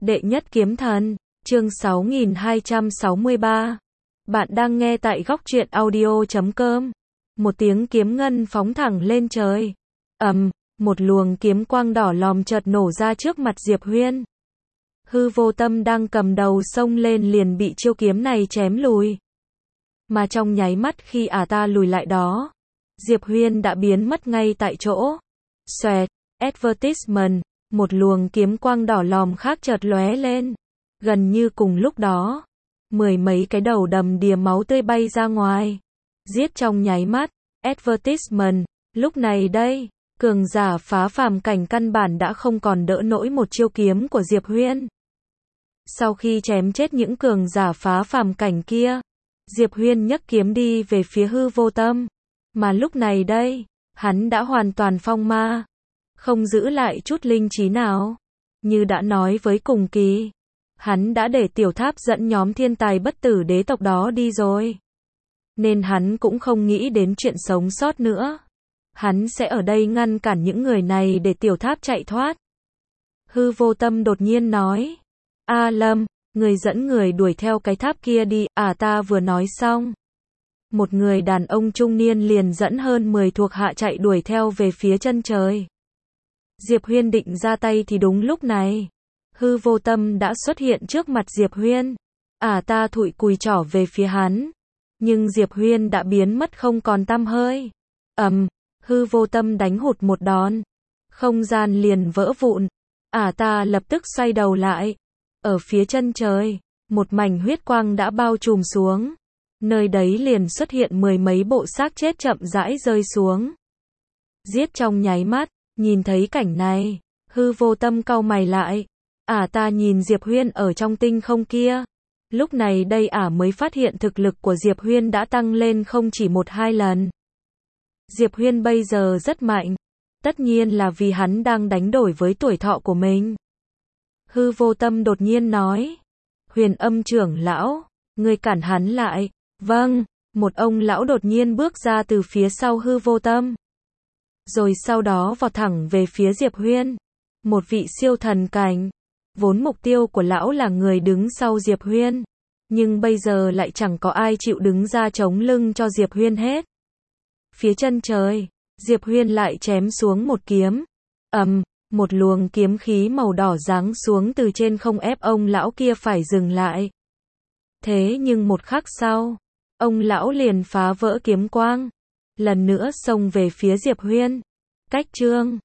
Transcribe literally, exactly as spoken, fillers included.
Đệ nhất kiếm thần, chương sáu nghìn hai trăm sáu mươi ba. Bạn đang nghe tại góc truyện audio chấm com. Một tiếng kiếm ngân phóng thẳng lên trời. Ầm, một luồng kiếm quang đỏ lòm chợt nổ ra trước mặt Diệp Huyên. Hư Vô Tâm đang cầm đầu xông lên liền bị chiêu kiếm này chém lùi. Mà trong nháy mắt khi ả ta lùi lại đó, Diệp Huyên đã biến mất ngay tại chỗ. Xoẹt, advertisement, một luồng kiếm quang đỏ lòm khác chợt lóe lên. Gần như cùng lúc đó, mười mấy cái đầu đầm đìa máu tươi bay ra ngoài. Giết trong nháy mắt, advertisement, lúc này đây, cường giả phá phàm cảnh căn bản đã không còn đỡ nổi một chiêu kiếm của Diệp Huyên. Sau khi chém chết những cường giả phá phàm cảnh kia, Diệp Huyên nhấc kiếm đi về phía Hư Vô Tâm. Mà lúc này đây, hắn đã hoàn toàn phong ma, không giữ lại chút linh trí nào. Như đã nói với Cùng Kỳ, hắn đã để tiểu tháp dẫn nhóm thiên tài bất tử đế tộc đó đi rồi. Nên hắn cũng không nghĩ đến chuyện sống sót nữa. Hắn sẽ ở đây ngăn cản những người này để tiểu tháp chạy thoát. Hư Vô Tâm đột nhiên nói, A Lâm, người dẫn người đuổi theo cái tháp kia đi. À, ta vừa nói xong, một người đàn ông trung niên liền dẫn hơn mười thuộc hạ chạy đuổi theo về phía chân trời. Diệp Huyên định ra tay thì đúng lúc này, Hư Vô Tâm đã xuất hiện trước mặt Diệp Huyên. À, ta thụi cùi trỏ về phía hắn, nhưng Diệp Huyên đã biến mất không còn tăm hơi. Ầm, Hư Vô Tâm đánh hụt một đòn, không gian liền vỡ vụn. À, ta lập tức xoay đầu lại. Ở phía chân trời, một mảnh huyết quang đã bao trùm xuống. Nơi đấy liền xuất hiện mười mấy bộ xác chết chậm rãi rơi xuống. Giết trong nháy mắt, nhìn thấy cảnh này, Hư Vô Tâm cau mày lại. À, ta nhìn Diệp Huyên ở trong tinh không kia. Lúc này đây ả mới phát hiện thực lực của Diệp Huyên đã tăng lên không chỉ một hai lần. Diệp Huyên bây giờ rất mạnh. Tất nhiên là vì hắn đang đánh đổi với tuổi thọ của mình. Hư Vô Tâm đột nhiên nói, Huyền Âm trưởng lão, ngươi cản hắn lại. Vâng, một ông lão đột nhiên bước ra từ phía sau Hư Vô Tâm. Rồi sau đó vọt thẳng về phía Diệp Huyên. Một vị siêu thần cảnh. Vốn mục tiêu của lão là người đứng sau Diệp Huyên. Nhưng bây giờ lại chẳng có ai chịu đứng ra chống lưng cho Diệp Huyên hết. Phía chân trời, Diệp Huyên lại chém xuống một kiếm. Ầm, một luồng kiếm khí màu đỏ giáng xuống từ trên không ép ông lão kia phải dừng lại. Thế nhưng một khắc sau, ông lão liền phá vỡ kiếm quang, lần nữa xông về phía Diệp Huyên. Cách chương